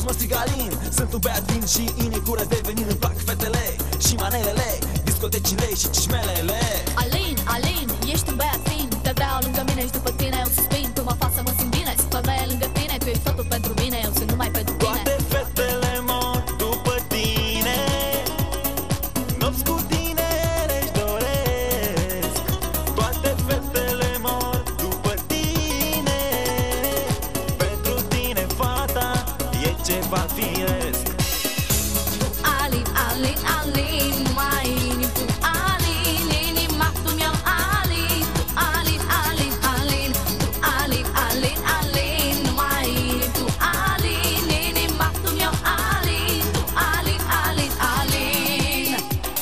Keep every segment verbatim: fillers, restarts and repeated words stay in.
jos mă strig Alin. Sunt un băiat vin și inicură de venin. Îmi plac fetele și manelele, discotecile și cișmelele. Alin, Alin, ești un băiat fin. Te vreau lângă mine și după tine eu suspin. Tu mă faci să mă simt bine, sunt femeie lângă tine. Tu ești totul pentru mine, eu sunt numai pentru tine. Toate fetele mor după tine, nopți cu tine le-și doresc. Toate fetele mor după tine, pentru tine fata e ceva firesc. Alin, Alin, Alin, mai inim tu Alin, inima tu mi-au Alin, tu Alin, Alin, Alin, tu Alin, Alin, Alin, mai inim tu Alin, inima tu mi-au Alin, tu Alin, Alin, Alin.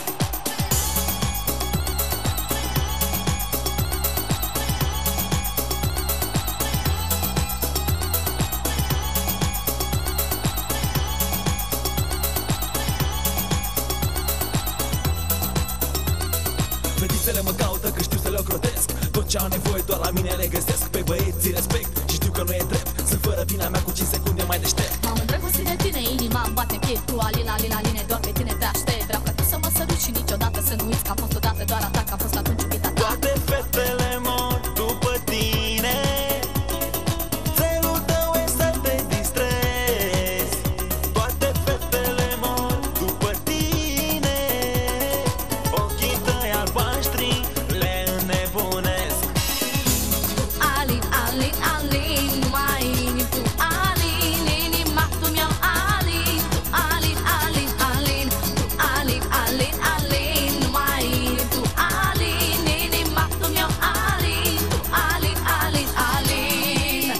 Fetițele mă caută că știu să le ocrotesc. Tot ce au nevoie doar la mine le găsesc. Pe băieții respect și știu că nu e drept. Sunt fără vina mea cu cinci secunde mai deștept. M-am îndrăgostit de tine, inima îmi bate în piept. Tu Alin, Alin, Aline, doar pe tine te aștept. Vreau ca tu să mă săruți și niciodată să nu uiți că a fost odată doar a ta, că a fost atunci iubita ta. Toate fetele mor după tine, țelul tău e să te distrezi. Toate fetele mor după tine, ochii tăi albaștri le înnebunesc. Alin, Alin, Alin, mai inim tu Alin, inima tu mi-au Alin, tu Alin, Alin, Alin, tu Alin, Alin, Alin, mai inim tu Alin, inima tu mi-au Alin, tu Alin, Alin, Alin.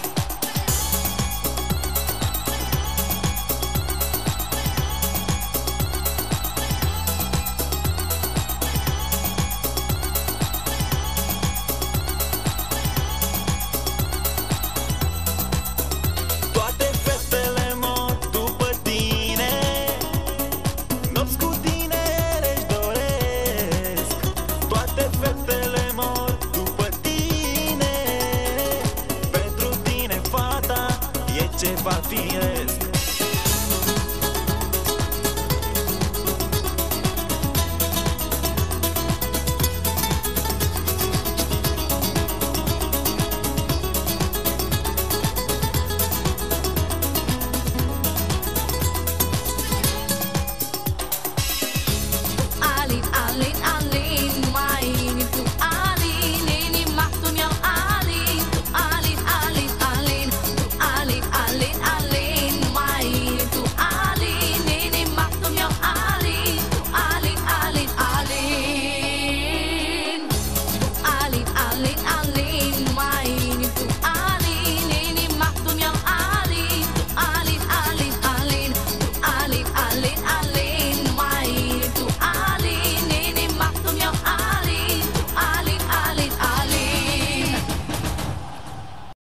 Toate fetele mor după tine, nopți cu tine le-și doresc. Toate fetele mor după tine, pentru tine fata e ceva firesc.